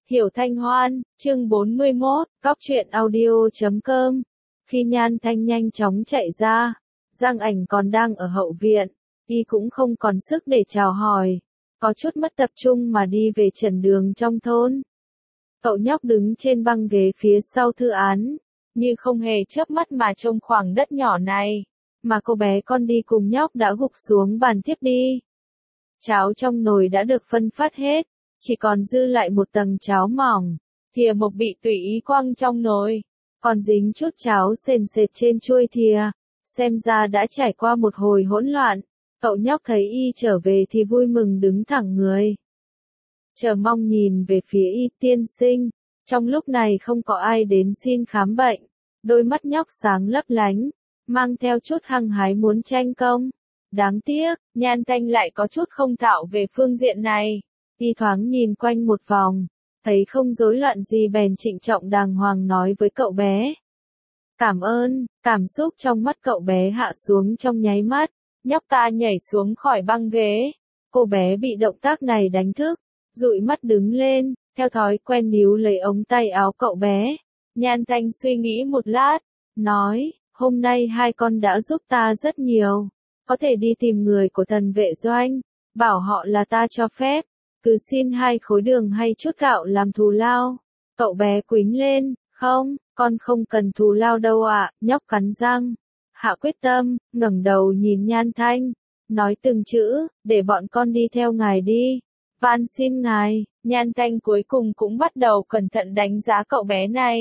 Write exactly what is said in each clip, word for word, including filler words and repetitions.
Hiểu Thanh Hoan, chương bốn mươi mốt, cóc truyện audio chấm com. Khi Nhan Thanh nhanh chóng chạy ra, Giang Ảnh còn đang ở hậu viện, y cũng không còn sức để chào hỏi, có chút mất tập trung mà đi về trần đường trong thôn. Cậu nhóc đứng trên băng ghế phía sau thư án, như không hề chớp mắt mà trông khoảng đất nhỏ này, mà cô bé con đi cùng nhóc đã gục xuống bàn thiếp đi. Cháo trong nồi đã được phân phát hết, chỉ còn dư lại một tầng cháo mỏng, thìa mộc bị tùy ý quăng trong nồi, còn dính chút cháo sền sệt trên chuôi thìa, xem ra đã trải qua một hồi hỗn loạn. Cậu nhóc thấy y trở về thì vui mừng đứng thẳng người, chờ mong nhìn về phía y. Tiên sinh, trong lúc này không có ai đến xin khám bệnh, đôi mắt nhóc sáng lấp lánh, mang theo chút hăng hái muốn tranh công. Đáng tiếc, Nhan Thanh lại có chút không thạo về phương diện này. Y thoáng nhìn quanh một vòng, thấy không rối loạn gì bèn trịnh trọng đàng hoàng nói với cậu bé. Cảm ơn. Cảm xúc trong mắt cậu bé hạ xuống trong nháy mắt, nhóc ta nhảy xuống khỏi băng ghế. Cô bé bị động tác này đánh thức, dụi mắt đứng lên, theo thói quen níu lấy ống tay áo cậu bé. Nhan Thanh suy nghĩ một lát, nói, hôm nay hai con đã giúp ta rất nhiều, có thể đi tìm người của Thần Vệ Doanh, bảo họ là ta cho phép, cứ xin hai khối đường hay chút gạo làm thù lao. Cậu bé quýnh lên, không, con không cần thù lao đâu ạ. Nhóc cắn răng, hạ quyết tâm, ngẩng đầu nhìn Nhan Thanh, nói từng chữ, để bọn con đi theo ngài đi, van xin ngài. Nhan Thanh cuối cùng cũng bắt đầu cẩn thận đánh giá cậu bé này.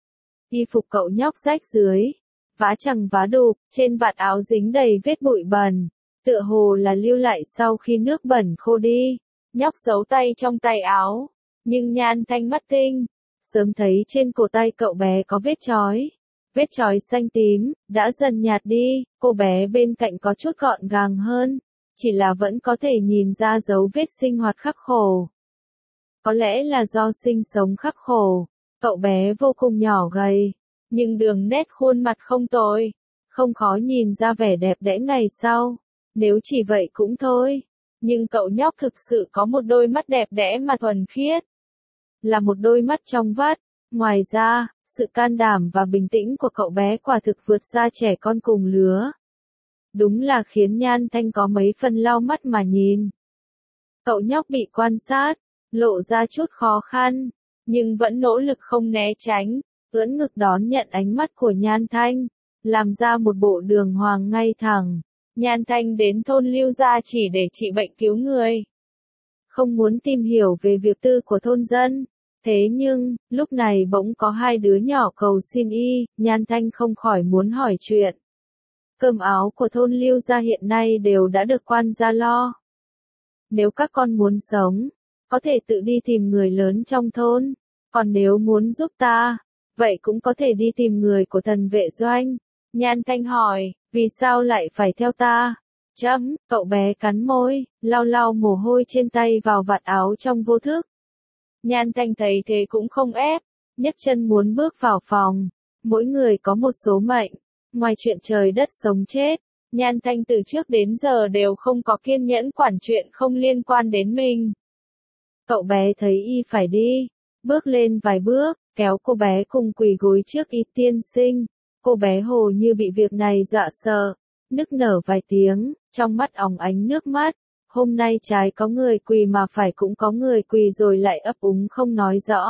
Y phục cậu nhóc rách dưới, vá chằng vá đục, trên vạt áo dính đầy vết bụi bẩn, tựa hồ là lưu lại sau khi nước bẩn khô đi. Nhóc giấu tay trong tay áo, nhưng Nhan Thanh mắt tinh, sớm thấy trên cổ tay cậu bé có vết chói. Vết chói xanh tím, đã dần nhạt đi, cô bé bên cạnh có chút gọn gàng hơn, chỉ là vẫn có thể nhìn ra dấu vết sinh hoạt khắc khổ. Có lẽ là do sinh sống khắc khổ, cậu bé vô cùng nhỏ gầy, nhưng đường nét khuôn mặt không tồi, không khó nhìn ra vẻ đẹp đẽ ngày sau. Nếu chỉ vậy cũng thôi. Nhưng cậu nhóc thực sự có một đôi mắt đẹp đẽ mà thuần khiết. Là một đôi mắt trong vắt. Ngoài ra, sự can đảm và bình tĩnh của cậu bé quả thực vượt xa trẻ con cùng lứa. Đúng là khiến Nhan Thanh có mấy phần lau mắt mà nhìn. Cậu nhóc bị quan sát, lộ ra chút khó khăn, nhưng vẫn nỗ lực không né tránh, ưỡn ngực đón nhận ánh mắt của Nhan Thanh, làm ra một bộ đường hoàng ngay thẳng. Nhan Thanh đến thôn Lưu gia chỉ để trị bệnh cứu người, không muốn tìm hiểu về việc tư của thôn dân. Thế nhưng, lúc này bỗng có hai đứa nhỏ cầu xin y, Nhan Thanh không khỏi muốn hỏi chuyện. Cơm áo của thôn Lưu gia hiện nay đều đã được quan gia lo. Nếu các con muốn sống, có thể tự đi tìm người lớn trong thôn, còn nếu muốn giúp ta, vậy cũng có thể đi tìm người của Thần Vệ Doanh. Nhan Thanh hỏi, vì sao lại phải theo ta? Chấm, cậu bé cắn môi, lau lau mồ hôi trên tay vào vạt áo trong vô thức. Nhan Thanh thấy thế cũng không ép, nhấc chân muốn bước vào phòng. Mỗi người có một số mệnh, ngoài chuyện trời đất sống chết, Nhan Thanh từ trước đến giờ đều không có kiên nhẫn quản chuyện không liên quan đến mình. Cậu bé thấy y phải đi, bước lên vài bước, kéo cô bé cùng quỳ gối trước y. Tiên sinh. Cô bé hồ như bị việc này dọa sợ, nức nở vài tiếng, trong mắt óng ánh nước mắt. Hôm nay trái có người quỳ mà phải cũng có người quỳ rồi lại ấp úng không nói rõ.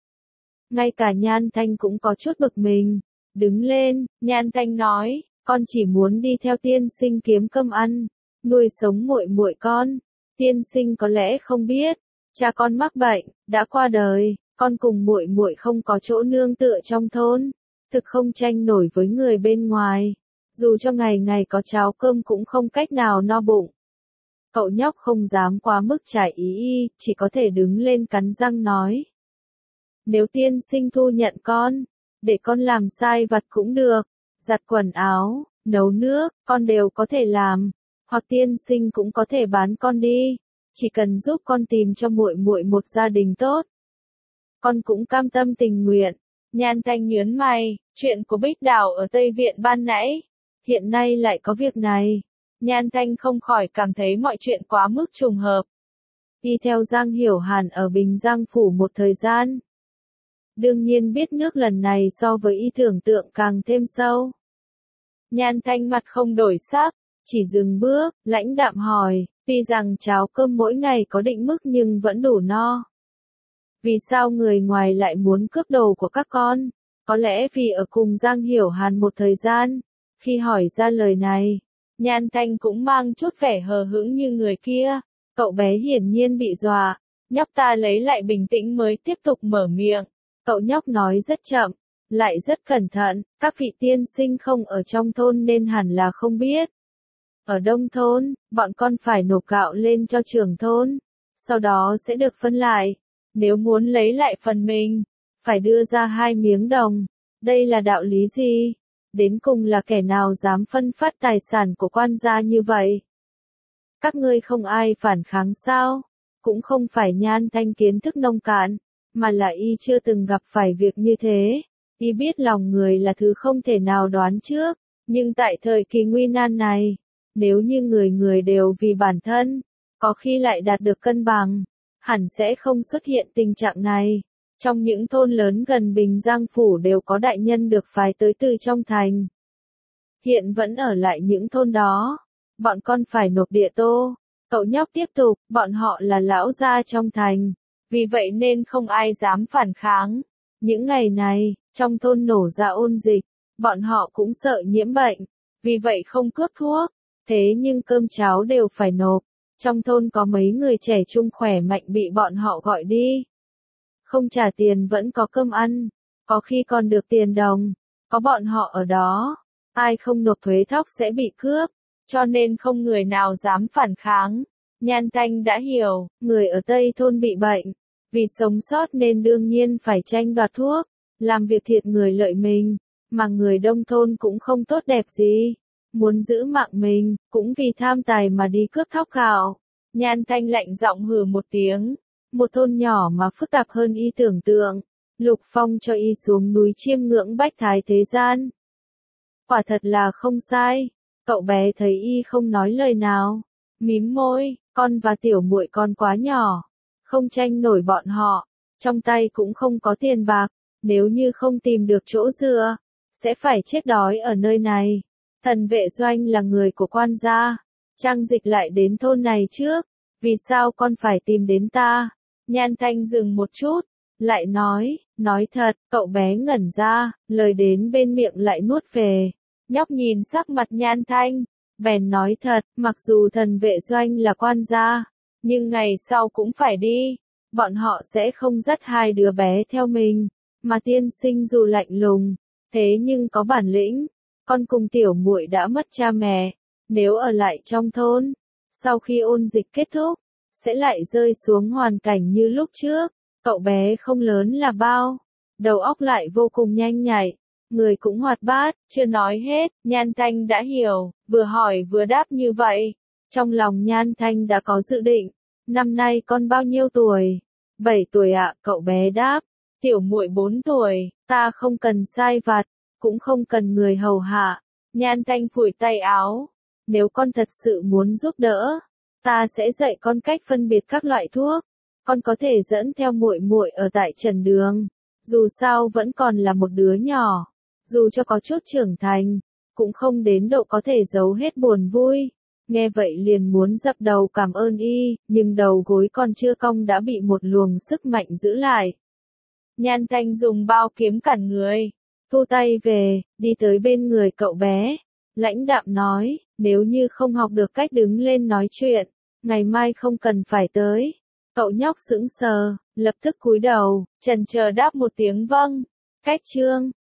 Ngay cả Nhan Thanh cũng có chút bực mình. Đứng lên, Nhan Thanh nói, con chỉ muốn đi theo tiên sinh kiếm cơm ăn, nuôi sống muội muội con. Tiên sinh có lẽ không biết, cha con mắc bệnh, đã qua đời, con cùng muội muội không có chỗ nương tựa trong thôn. Thực không tranh nổi với người bên ngoài, dù cho ngày ngày có cháo cơm cũng không cách nào no bụng. Cậu nhóc không dám quá mức trái ý y, chỉ có thể đứng lên cắn răng nói. Nếu tiên sinh thu nhận con, để con làm sai vặt cũng được, giặt quần áo, nấu nước, con đều có thể làm, hoặc tiên sinh cũng có thể bán con đi, chỉ cần giúp con tìm cho muội muội một gia đình tốt. Con cũng cam tâm tình nguyện. Nhan Thanh nhớn mày, chuyện của Bích Đào ở Tây Viện ban nãy, hiện nay lại có việc này. Nhan Thanh không khỏi cảm thấy mọi chuyện quá mức trùng hợp. đi theo Giang Hiểu Hàn ở Bình Giang Phủ một thời gian. Đương nhiên biết nước lần này so với y tưởng tượng càng thêm sâu. Nhan Thanh mặt không đổi sắc, chỉ dừng bước, lãnh đạm hỏi, tuy rằng cháo cơm mỗi ngày có định mức nhưng vẫn đủ no. Vì sao người ngoài lại muốn cướp đồ của các con? Có lẽ vì ở cùng Giang Hiểu Hàn một thời gian. Khi hỏi ra lời này, Nhan Thanh cũng mang chút vẻ hờ hững như người kia. Cậu bé hiển nhiên bị dọa, nhóc ta lấy lại bình tĩnh mới tiếp tục mở miệng. Cậu nhóc nói rất chậm, lại rất cẩn thận, các vị tiên sinh không ở trong thôn nên hẳn là không biết. Ở đông thôn, bọn con phải nộp gạo lên cho trưởng thôn, sau đó sẽ được phân lại. Nếu muốn lấy lại phần mình, phải đưa ra hai miếng đồng. Đây là đạo lý gì? Đến cùng là kẻ nào dám phân phát tài sản của quan gia như vậy? Các ngươi không ai phản kháng sao? Cũng không phải Nhan Thanh kiến thức nông cạn, mà là y chưa từng gặp phải việc như thế. Y biết lòng người là thứ không thể nào đoán trước, nhưng tại thời kỳ nguy nan này, nếu như người người đều vì bản thân, có khi lại đạt được cân bằng, hẳn sẽ không xuất hiện tình trạng này. Trong những thôn lớn gần Bình Giang Phủ đều có đại nhân được phái tới từ trong thành. Hiện vẫn ở lại những thôn đó. Bọn con phải nộp địa tô. Cậu nhóc tiếp tục, bọn họ là lão gia trong thành. Vì vậy nên không ai dám phản kháng. Những ngày này, trong thôn nổ ra ôn dịch, bọn họ cũng sợ nhiễm bệnh. Vì vậy không cướp thuốc. Thế nhưng cơm cháo đều phải nộp. Trong thôn có mấy người trẻ trung khỏe mạnh bị bọn họ gọi đi. Không trả tiền vẫn có cơm ăn, có khi còn được tiền đồng, có bọn họ ở đó, ai không nộp thuế thóc sẽ bị cướp, cho nên không người nào dám phản kháng. Nhan Thanh đã hiểu, người ở Tây thôn bị bệnh, vì sống sót nên đương nhiên phải tranh đoạt thuốc, làm việc thiệt người lợi mình, mà người Đông thôn cũng không tốt đẹp gì, muốn giữ mạng mình, cũng vì tham tài mà đi cướp thóc gạo. Nhan Thanh lạnh giọng hừ một tiếng. Một thôn nhỏ mà phức tạp hơn y tưởng tượng. Lục Phong cho y xuống núi chiêm ngưỡng bách thái thế gian. Quả thật là không sai. Cậu bé thấy y không nói lời nào, mím môi, con và tiểu muội con quá nhỏ, không tranh nổi bọn họ, trong tay cũng không có tiền bạc, nếu như không tìm được chỗ dựa, sẽ phải chết đói ở nơi này. Thần vệ doanh là người của quan gia, Trang Dịch lại đến thôn này trước, vì sao con phải tìm đến ta? Nhan Thanh dừng một chút, lại nói, nói thật, cậu bé ngẩn ra, lời đến bên miệng lại nuốt về. Nhóc nhìn sắc mặt Nhan Thanh, bèn nói thật, mặc dù thần vệ doanh là quan gia, nhưng ngày sau cũng phải đi, bọn họ sẽ không dắt hai đứa bé theo mình, mà tiên sinh dù lạnh lùng, thế nhưng có bản lĩnh, con cùng tiểu muội đã mất cha mẹ, nếu ở lại trong thôn, sau khi ôn dịch kết thúc, sẽ lại rơi xuống hoàn cảnh như lúc trước. Cậu bé không lớn là bao, đầu óc lại vô cùng nhanh nhạy, người cũng hoạt bát, chưa nói hết, Nhan Thanh đã hiểu, vừa hỏi vừa đáp như vậy. Trong lòng Nhan Thanh đã có dự định, năm nay con bao nhiêu tuổi? Bảy tuổi ạ, cậu bé đáp, tiểu muội bốn tuổi, ta không cần sai vặt, cũng không cần người hầu hạ. Nhan Thanh phủi tay áo, nếu con thật sự muốn giúp đỡ, ta sẽ dạy con cách phân biệt các loại thuốc. Con có thể dẫn theo muội muội ở tại trần đường, dù sao vẫn còn là một đứa nhỏ, dù cho có chút trưởng thành, cũng không đến độ có thể giấu hết buồn vui. Nghe vậy liền muốn dập đầu cảm ơn y, nhưng đầu gối còn chưa cong đã bị một luồng sức mạnh giữ lại. Nhan Thanh dùng bao kiếm cản người, thu tay về, đi tới bên người cậu bé, lãnh đạm nói, nếu như không học được cách đứng lên nói chuyện, ngày mai không cần phải tới. Cậu nhóc sững sờ, lập tức cúi đầu, chần chờ đáp một tiếng vâng. Cách chương